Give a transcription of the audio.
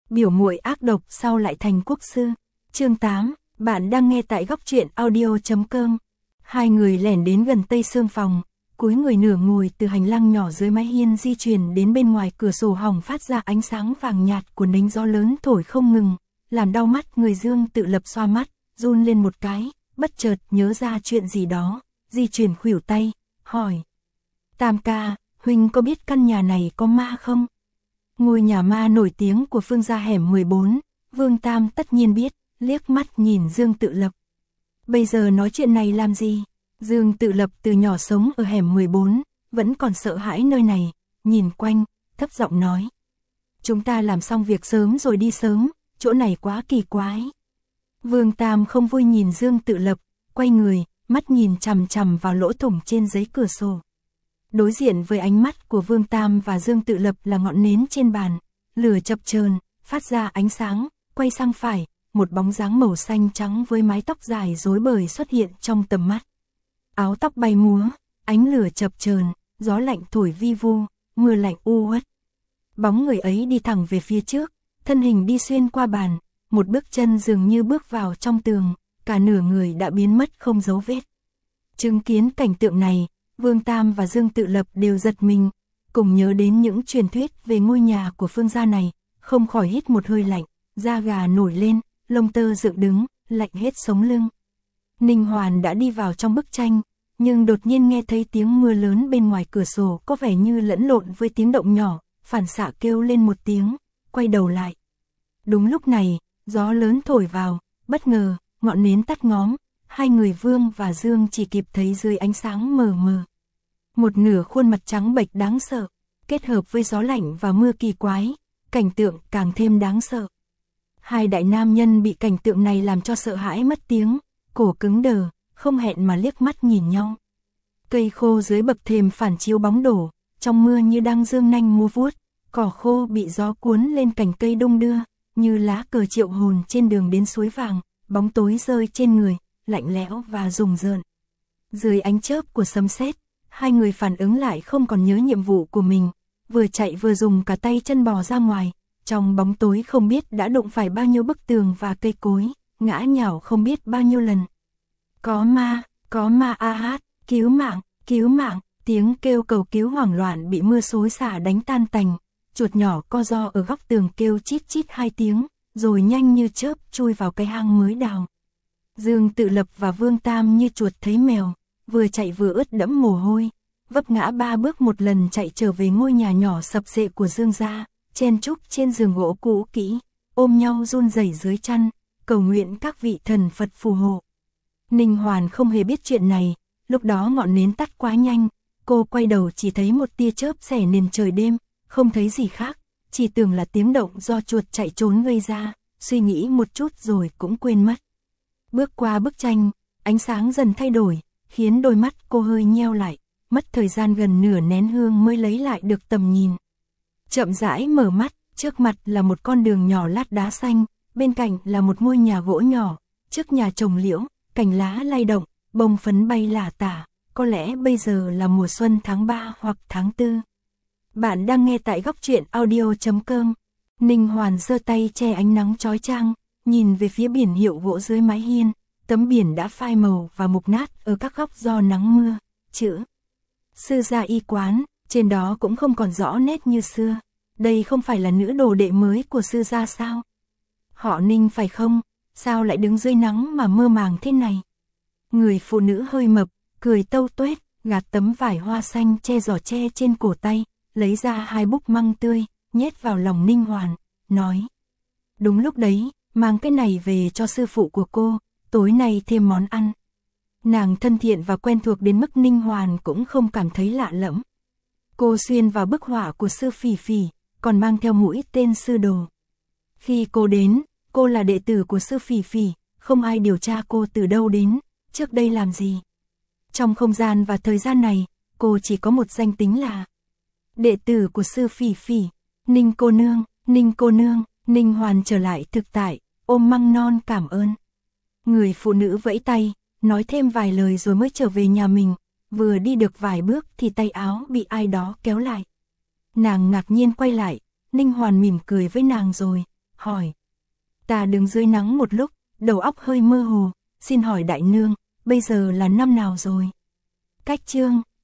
biểu muội ác độc sau lại thành quốc sư. Chương 8, bạn đang nghe tại góc truyện audio.com. Hai người lẻn đến gần Tây Sương phòng, cúi người nửa ngồi từ hành lang nhỏ dưới mái hiên di chuyển đến bên ngoài cửa sổ hỏng phát ra ánh sáng vàng nhạt của nến gió lớn thổi không ngừng, làm đau mắt người. Dương Tự Lập xoa mắt, run lên một cái, bất chợt nhớ ra chuyện gì đó, di chuyển khuỷu tay, hỏi: Tam ca, huynh có biết căn nhà này có ma không? Ngôi nhà ma nổi tiếng của Phương gia hẻm 14, Vương Tam tất nhiên biết, liếc mắt nhìn Dương Tự Lập. Bây giờ nói chuyện này làm gì? Dương Tự Lập từ nhỏ sống ở hẻm 14, vẫn còn sợ hãi nơi này, nhìn quanh, thấp giọng nói: Chúng ta làm xong việc sớm rồi đi sớm, chỗ này quá kỳ quái. Vương Tam không vui nhìn Dương Tự Lập, quay người, mắt nhìn chằm chằm vào lỗ thủng trên giấy cửa sổ. Đối diện với ánh mắt của Vương Tam và Dương Tự Lập là ngọn nến trên bàn, lửa chập chờn, phát ra ánh sáng, quay sang phải, một bóng dáng màu xanh trắng với mái tóc dài rối bời xuất hiện trong tầm mắt. Áo tóc bay múa, ánh lửa chập chờn, gió lạnh thổi vi vu, mưa lạnh u uất. Bóng người ấy đi thẳng về phía trước, thân hình đi xuyên qua bàn, một bước chân dường như bước vào trong tường, cả nửa người đã biến mất không dấu vết. Chứng kiến cảnh tượng này, Vương Tam và Dương Tự Lập đều giật mình, cùng nhớ đến những truyền thuyết về ngôi nhà của Phương gia này, không khỏi hít một hơi lạnh, da gà nổi lên, lông tơ dựng đứng, lạnh hết sống lưng. Ninh Hoàn đã đi vào trong bức tranh, nhưng đột nhiên nghe thấy tiếng mưa lớn bên ngoài cửa sổ có vẻ như lẫn lộn với tiếng động nhỏ, phản xạ kêu lên một tiếng, quay đầu lại. Đúng lúc này, gió lớn thổi vào, bất ngờ, ngọn nến tắt ngóm, hai người Vương và Dương chỉ kịp thấy dưới ánh sáng mờ mờ một nửa khuôn mặt trắng bệch đáng sợ, kết hợp với gió lạnh và mưa kỳ quái, cảnh tượng càng thêm đáng sợ. Hai đại nam nhân bị cảnh tượng này làm cho sợ hãi mất tiếng, cổ cứng đờ, không hẹn mà liếc mắt nhìn nhau. Cây khô dưới bậc thềm phản chiếu bóng đổ, trong mưa như đang giương nanh múa vuốt, cỏ khô bị gió cuốn lên cành cây đung đưa, như lá cờ triệu hồn trên đường đến suối vàng, bóng tối rơi trên người, lạnh lẽo và rùng rợn. Dưới ánh chớp của sấm sét, hai người phản ứng lại không còn nhớ nhiệm vụ của mình, vừa chạy vừa dùng cả tay chân bò ra ngoài, trong bóng tối không biết đã đụng phải bao nhiêu bức tường và cây cối, ngã nhào không biết bao nhiêu lần. Có ma a hát, cứu mạng, tiếng kêu cầu cứu hoảng loạn bị mưa xối xả đánh tan tành, chuột nhỏ co ro ở góc tường kêu chít chít hai tiếng, rồi nhanh như chớp chui vào cái hang mới đào. Dương Tự Lập và Vương Tam như chuột thấy mèo, vừa chạy vừa ướt đẫm mồ hôi, vấp ngã ba bước một lần chạy trở về ngôi nhà nhỏ sập xệ của Dương gia, chen chúc trên giường gỗ cũ kỹ, ôm nhau run rẩy dưới chăn, cầu nguyện các vị thần Phật phù hộ. Ninh Hoàn không hề biết chuyện này, lúc đó ngọn nến tắt quá nhanh, cô quay đầu chỉ thấy một tia chớp xẻ nền trời đêm, không thấy gì khác, chỉ tưởng là tiếng động do chuột chạy trốn gây ra, suy nghĩ một chút rồi cũng quên mất. Bước qua bức tranh, ánh sáng dần thay đổi, khiến đôi mắt cô hơi nheo lại, mất thời gian gần nửa nén hương mới lấy lại được tầm nhìn. Chậm rãi mở mắt, trước mặt là một con đường nhỏ lát đá xanh, bên cạnh là một ngôi nhà gỗ nhỏ, trước nhà trồng liễu, cành lá lay động, bông phấn bay lả tả, có lẽ bây giờ là mùa xuân tháng 3 hoặc tháng 4. Bạn đang nghe tại góc truyện audio.com. Ninh Hoàn giơ tay che ánh nắng chói chang, nhìn về phía biển hiệu gỗ dưới mái hiên, tấm biển đã phai màu và mục nát ở các góc do nắng mưa, chữ Sư gia y quán, trên đó cũng không còn rõ nét như xưa. Đây không phải là nữ đồ đệ mới của sư gia sao? Họ Ninh phải không? Sao lại đứng dưới nắng mà mơ màng thế này? Người phụ nữ hơi mập, cười tâu tuét, gạt tấm vải hoa xanh che giỏ tre trên cổ tay, lấy ra hai búp măng tươi, nhét vào lòng Ninh Hoàn, nói: Đúng lúc đấy, mang cái này về cho sư phụ của cô, tối nay thêm món ăn. Nàng thân thiện và quen thuộc đến mức Ninh Hoàn cũng không cảm thấy lạ lẫm. Cô xuyên vào bức họa của sư Phỉ Phỉ, còn mang theo mũi tên sư đồ. Khi cô đến, cô là đệ tử của sư Phỉ Phỉ, không ai điều tra cô từ đâu đến, trước đây làm gì. Trong không gian và thời gian này, cô chỉ có một danh tính là đệ tử của sư Phỉ Phỉ. Ninh cô nương, Ninh Hoàn trở lại thực tại, ôm măng non cảm ơn. Người phụ nữ vẫy tay, nói thêm vài lời rồi mới trở về nhà mình, vừa đi được vài bước thì tay áo bị ai đó kéo lại. Nàng ngạc nhiên quay lại, Ninh Hoàn mỉm cười với nàng rồi hỏi. Ta đứng dưới nắng một lúc, đầu óc hơi mơ hồ, xin hỏi đại nương, bây giờ là năm nào rồi? Cách chương